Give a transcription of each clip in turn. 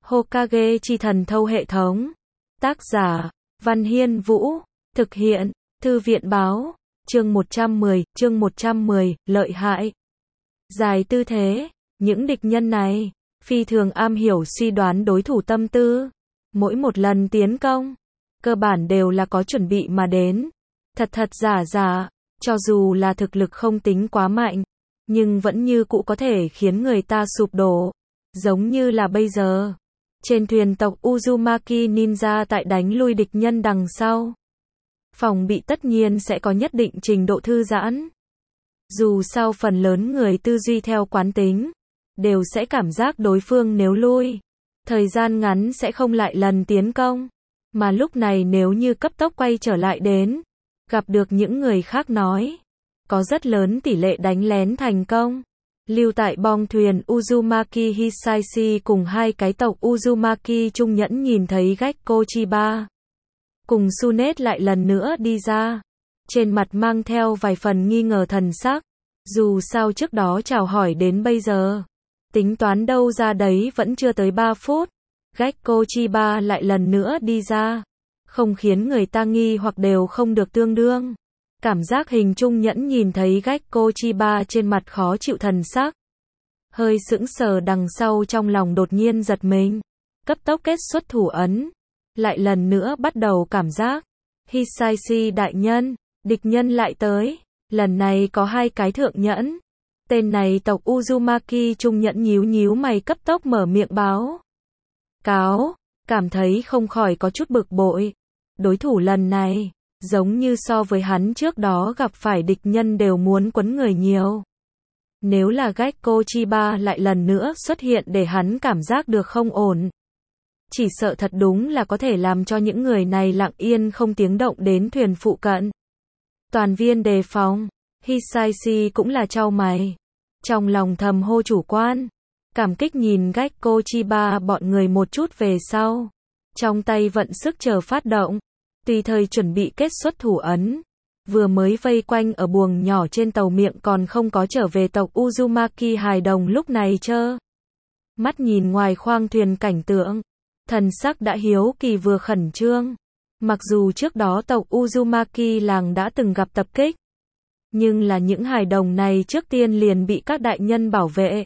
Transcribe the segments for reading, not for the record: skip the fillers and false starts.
Hokage chi thần thâu hệ thống. Tác giả, Văn Hiên Vũ. Thực hiện, Thư viện báo. Chương 110, lợi hại. Dài tư thế, những địch nhân này, phi thường am hiểu suy đoán đối thủ tâm tư. Mỗi một lần tiến công, cơ bản đều là có chuẩn bị mà đến. Thật giả, cho dù là thực lực không tính quá mạnh, nhưng vẫn như cũ có thể khiến người ta sụp đổ. Giống như là bây giờ, trên thuyền tộc Uzumaki Ninja tại đánh lui địch nhân đằng sau. Phòng bị tất nhiên sẽ có nhất định trình độ thư giãn. Dù sao phần lớn người tư duy theo quán tính, đều sẽ cảm giác đối phương nếu lui, thời gian ngắn sẽ không lại lần tiến công. Mà lúc này nếu như cấp tốc quay trở lại đến, gặp được những người khác nói, có rất lớn tỷ lệ đánh lén thành công. Lưu tại bong thuyền Uzumaki Hisaishi cùng hai cái tộc Uzumaki Trung Nhẫn nhìn thấy Gekko Chiba cùng Tsunade lại lần nữa đi ra, trên mặt mang theo vài phần nghi ngờ thần sắc. Dù sao trước đó chào hỏi đến bây giờ, tính toán đâu ra đấy vẫn chưa tới 3 phút, Gekko Chiba lại lần nữa đi ra, không khiến người ta nghi hoặc đều không được tương đương. Cảm giác hình Trung Nhẫn nhìn thấy Gekko Chiba trên mặt khó chịu thần sắc, hơi sững sờ đằng sau trong lòng đột nhiên giật mình, cấp tốc kết xuất thủ ấn, lại lần nữa bắt đầu cảm giác, Hisaishi đại nhân, địch nhân lại tới, lần này có hai cái thượng nhẫn. Tên này tộc Uzumaki Trung Nhẫn nhíu mày cấp tốc mở miệng báo cáo, cảm thấy không khỏi có chút bực bội. Đối thủ lần này, giống như so với hắn trước đó gặp phải địch nhân đều muốn quấn người nhiều. Nếu là Gekko Chiba lại lần nữa xuất hiện để hắn cảm giác được không ổn, chỉ sợ thật đúng là có thể làm cho những người này lặng yên không tiếng động đến thuyền phụ cận. Toàn viên đề phòng, Hisaishi cũng là chau mày, trong lòng thầm hô chủ quan, cảm kích nhìn Gekko Chiba bọn người một chút về sau, trong tay vận sức chờ phát động, tùy thời chuẩn bị kết xuất thủ ấn. Vừa mới vây quanh ở buồng nhỏ trên tàu miệng còn không có trở về tộc Uzumaki hài đồng lúc này chơ mắt nhìn ngoài khoang thuyền cảnh tượng, thần sắc đã hiếu kỳ vừa khẩn trương. Mặc dù trước đó tộc Uzumaki làng đã từng gặp tập kích, nhưng là những hài đồng này trước tiên liền bị các đại nhân bảo vệ.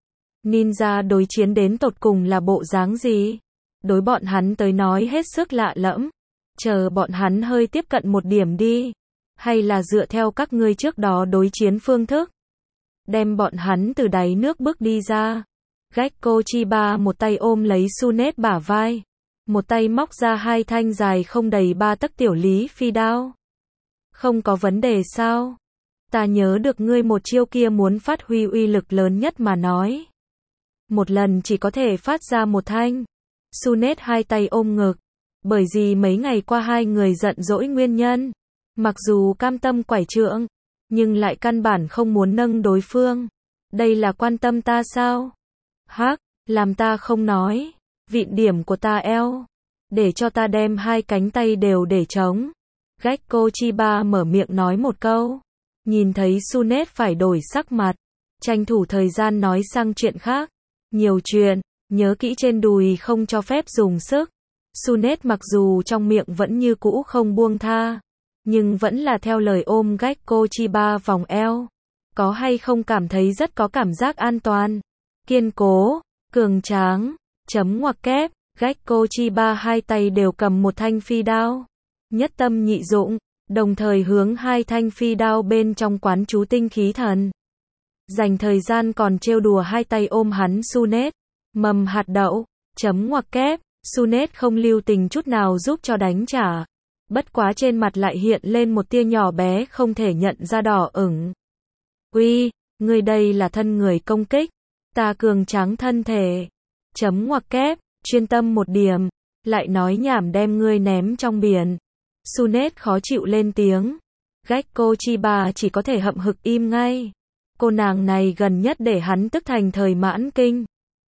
Ninja đối chiến đến tột cùng là bộ dáng gì? Đối bọn hắn tới nói hết sức lạ lẫm. Chờ bọn hắn hơi tiếp cận một điểm đi. Hay là dựa theo các ngươi trước đó đối chiến phương thức, đem bọn hắn từ đáy nước bước đi ra. Gekko Chiba một tay ôm lấy Tsunade bả vai, một tay móc ra hai thanh dài không đầy 3 tấc tiểu lý phi đao. Không có vấn đề sao? Ta nhớ được ngươi một chiêu kia muốn phát huy uy lực lớn nhất mà nói. Một lần chỉ có thể phát ra một thanh. Tsunade hai tay ôm ngực, bởi vì mấy ngày qua hai người giận dỗi nguyên nhân. Mặc dù cam tâm quải trượng, nhưng lại căn bản không muốn nâng đối phương. Đây là quan tâm ta sao? Hắc, làm ta không nói. Vịn điểm của ta eo. Để cho ta đem hai cánh tay đều để trống. Gekko Chiba mở miệng nói một câu. Nhìn thấy Tsunade phải đổi sắc mặt, tranh thủ thời gian nói sang chuyện khác. Nhiều chuyện, nhớ kỹ trên đùi không cho phép dùng sức. Tsunade mặc dù trong miệng vẫn như cũ không buông tha, nhưng vẫn là theo lời ôm Gekko Chiba vòng eo. Có hay không cảm thấy rất có cảm giác an toàn, kiên cố, cường tráng, chấm ngoặc kép. Gekko Chiba hai tay đều cầm một thanh phi đao, nhất tâm nhị dụng, đồng thời hướng hai thanh phi đao bên trong quán chú tinh khí thần. Dành thời gian còn trêu đùa hai tay ôm hắn Tsunade, mầm hạt đậu, chấm ngoặc kép. Tsunade không lưu tình chút nào giúp cho đánh trả. Bất quá trên mặt lại hiện lên một tia nhỏ bé không thể nhận ra đỏ ửng. Uy, ngươi đây là thân người công kích, ta cường tráng thân thể. Chấm ngoặc kép, chuyên tâm một điểm, lại nói nhảm đem ngươi ném trong biển. Tsunade khó chịu lên tiếng. Gekko Chiba chỉ có thể hậm hực im ngay. Cô nàng này gần nhất để hắn tức thành thời mãn kinh.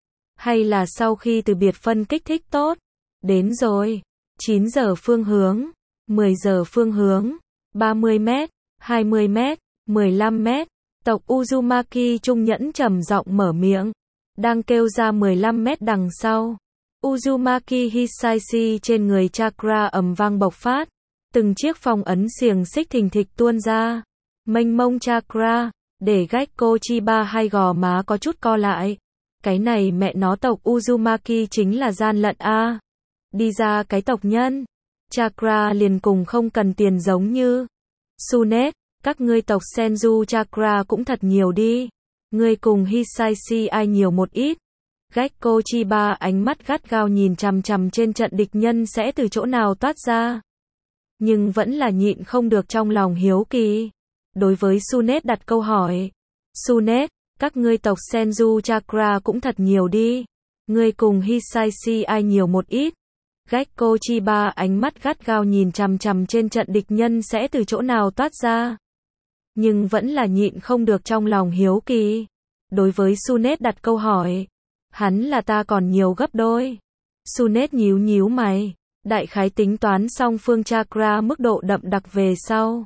Hay là sau khi từ biệt phân kích thích tốt. Đến rồi, 9 giờ phương hướng, 10 giờ phương hướng, 30 mét, 20 mét, 15 mét. Tộc Uzumaki Trung Nhẫn trầm giọng mở miệng, đang kêu ra 15 mét đằng sau. Uzumaki Hisashi trên người chakra ầm vang bộc phát. Từng chiếc phong ấn xiềng xích thình thịch tuôn ra. Mênh mông chakra, để Gekko Chiba hai gò má có chút co lại. Cái này mẹ nó tộc Uzumaki chính là gian lận a. Đi ra cái tộc nhân. Chakra liền cùng không cần tiền giống như. Tsunade, các ngươi tộc Senju chakra cũng thật nhiều đi. Ngươi cùng Hisashi ai nhiều một ít. Gekko Chiba ánh mắt gắt gao nhìn chằm chằm trên trận địch nhân sẽ từ chỗ nào toát ra. Nhưng vẫn là nhịn không được trong lòng hiếu kỳ. Đối với Tsunade đặt câu hỏi. Tsunade, các ngươi tộc Senju chakra cũng thật nhiều đi. Ngươi cùng Hisashi ai nhiều một ít. Gekko Chiba ánh mắt gắt gao nhìn chằm chằm trên trận địch nhân sẽ từ chỗ nào toát ra. Nhưng vẫn là nhịn không được trong lòng hiếu kỳ. Đối với Tsunade đặt câu hỏi. Hắn là ta còn nhiều gấp đôi. Tsunade nhíu nhíu mày. Đại khái tính toán xong phương chakra mức độ đậm đặc về sau.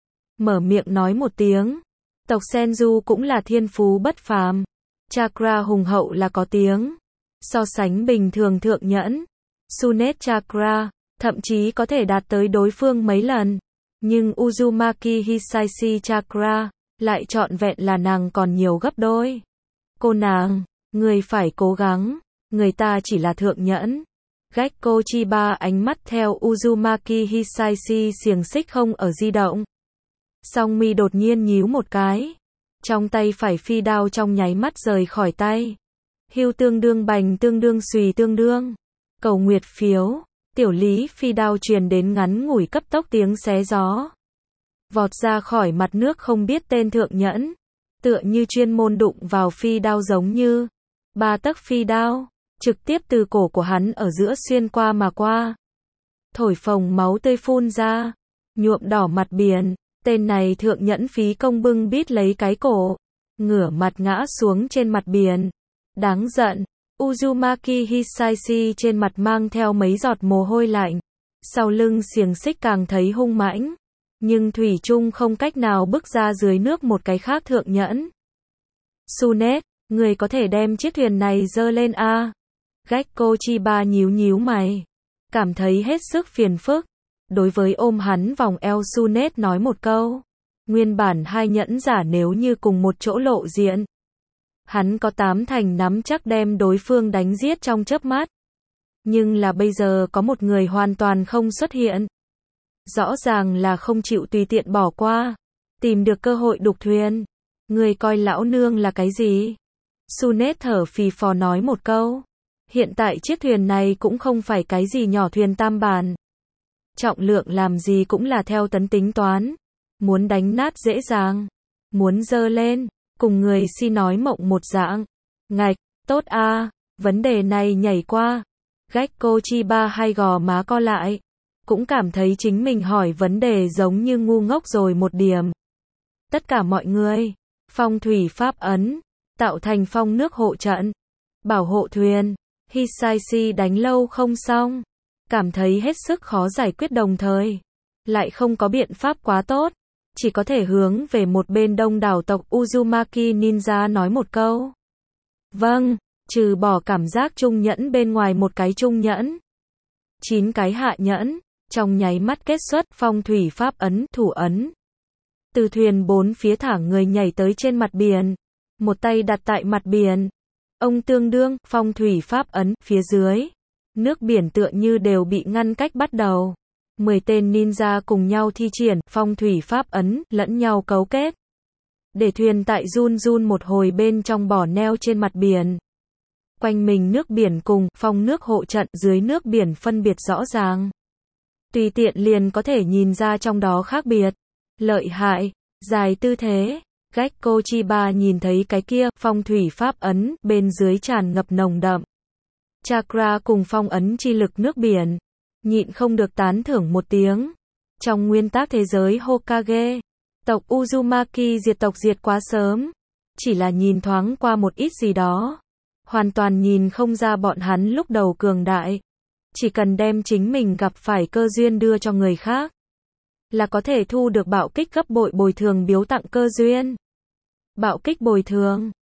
Mở miệng nói một tiếng. Tộc Senju cũng là thiên phú bất phàm. Chakra hùng hậu là có tiếng. So sánh bình thường thượng nhẫn. Tsunade chakra, thậm chí có thể đạt tới đối phương mấy lần. Nhưng Uzumaki Hisashi chakra, lại trọn vẹn là nàng còn nhiều gấp đôi. Cô nàng, người phải cố gắng. Người ta chỉ là thượng nhẫn. Gekko Chiba ánh mắt theo Uzumaki Hisashi xiềng xích không ở di động. Song mi đột nhiên nhíu một cái. Trong tay phải phi đao trong nháy mắt rời khỏi tay. Hưu tương đương bành tương đương xùy tương đương. Cầu nguyệt phiếu. Tiểu lý phi đao truyền đến ngắn ngủi cấp tốc tiếng xé gió. Vọt ra khỏi mặt nước không biết tên thượng nhẫn. Tựa như chuyên môn đụng vào phi đao giống như. 3 tấc phi đao. Trực tiếp từ cổ của hắn ở giữa xuyên qua mà qua. Thổi phồng máu tươi phun ra. Nhuộm đỏ mặt biển. Tên này thượng nhẫn phí công bưng bít lấy cái cổ. Ngửa mặt ngã xuống trên mặt biển. Đáng giận. Uzumaki Hisashi trên mặt mang theo mấy giọt mồ hôi lạnh. Sau lưng xiềng xích càng thấy hung mãnh. Nhưng thủy chung không cách nào bước ra dưới nước một cái khác thượng nhẫn. Tsunade, người có thể đem chiếc thuyền này dơ lên a. Gekko Chiba nhíu nhíu mày. Cảm thấy hết sức phiền phức. Đối với ôm hắn vòng eo Tsunade nói một câu. Nguyên bản hai nhẫn giả nếu như cùng một chỗ lộ diện. Hắn có 8 thành nắm chắc đem đối phương đánh giết trong chớp mắt. Nhưng là bây giờ có một người hoàn toàn không xuất hiện. Rõ ràng là không chịu tùy tiện bỏ qua. Tìm được cơ hội đục thuyền. Người coi lão nương là cái gì? Tsunade thở phì phò nói một câu. Hiện tại chiếc thuyền này cũng không phải cái gì nhỏ thuyền tam bản. Trọng lượng làm gì cũng là theo tấn tính toán. Muốn đánh nát dễ dàng. Muốn dơ lên. Cùng người si nói mộng một dạng. Ngạch, tốt a, vấn đề này nhảy qua. Gekko Chiba hai gò má co lại. Cũng cảm thấy chính mình hỏi vấn đề giống như ngu ngốc rồi một điểm. Tất cả mọi người. Phong thủy pháp ấn. Tạo thành phong nước hộ trận. Bảo hộ thuyền. Hisashi đánh lâu không xong. Cảm thấy hết sức khó giải quyết đồng thời. Lại không có biện pháp quá tốt. Chỉ có thể hướng về một bên đông đảo tộc Uzumaki Ninja nói một câu. Vâng, trừ bỏ cảm giác trung nhẫn bên ngoài một cái trung nhẫn. 9 cái hạ nhẫn, trong nháy mắt kết xuất phong thủy pháp ấn, thủ ấn. Từ thuyền bốn phía thả người nhảy tới trên mặt biển. Một tay đặt tại mặt biển. Ông tương đương, phong thủy pháp ấn, phía dưới. Nước biển tựa như đều bị ngăn cách bắt đầu. 10 tên ninja cùng nhau thi triển, phong thủy pháp ấn, lẫn nhau cấu kết. Để thuyền tại run run một hồi bên trong bỏ neo trên mặt biển. Quanh mình nước biển cùng, phong nước hộ trận, dưới nước biển phân biệt rõ ràng. Tùy tiện liền có thể nhìn ra trong đó khác biệt. Lợi hại, dài tư thế. Gekko Chiba nhìn thấy cái kia, phong thủy pháp ấn, bên dưới tràn ngập nồng đậm. Chakra cùng phong ấn chi lực nước biển. Nhịn không được tán thưởng một tiếng. Trong nguyên tắc thế giới Hokage, tộc Uzumaki diệt quá sớm. Chỉ là nhìn thoáng qua một ít gì đó. Hoàn toàn nhìn không ra bọn hắn lúc đầu cường đại. Chỉ cần đem chính mình gặp phải cơ duyên đưa cho người khác. Là có thể thu được bạo kích gấp bội bồi thường biếu tặng cơ duyên. Bạo kích bồi thường.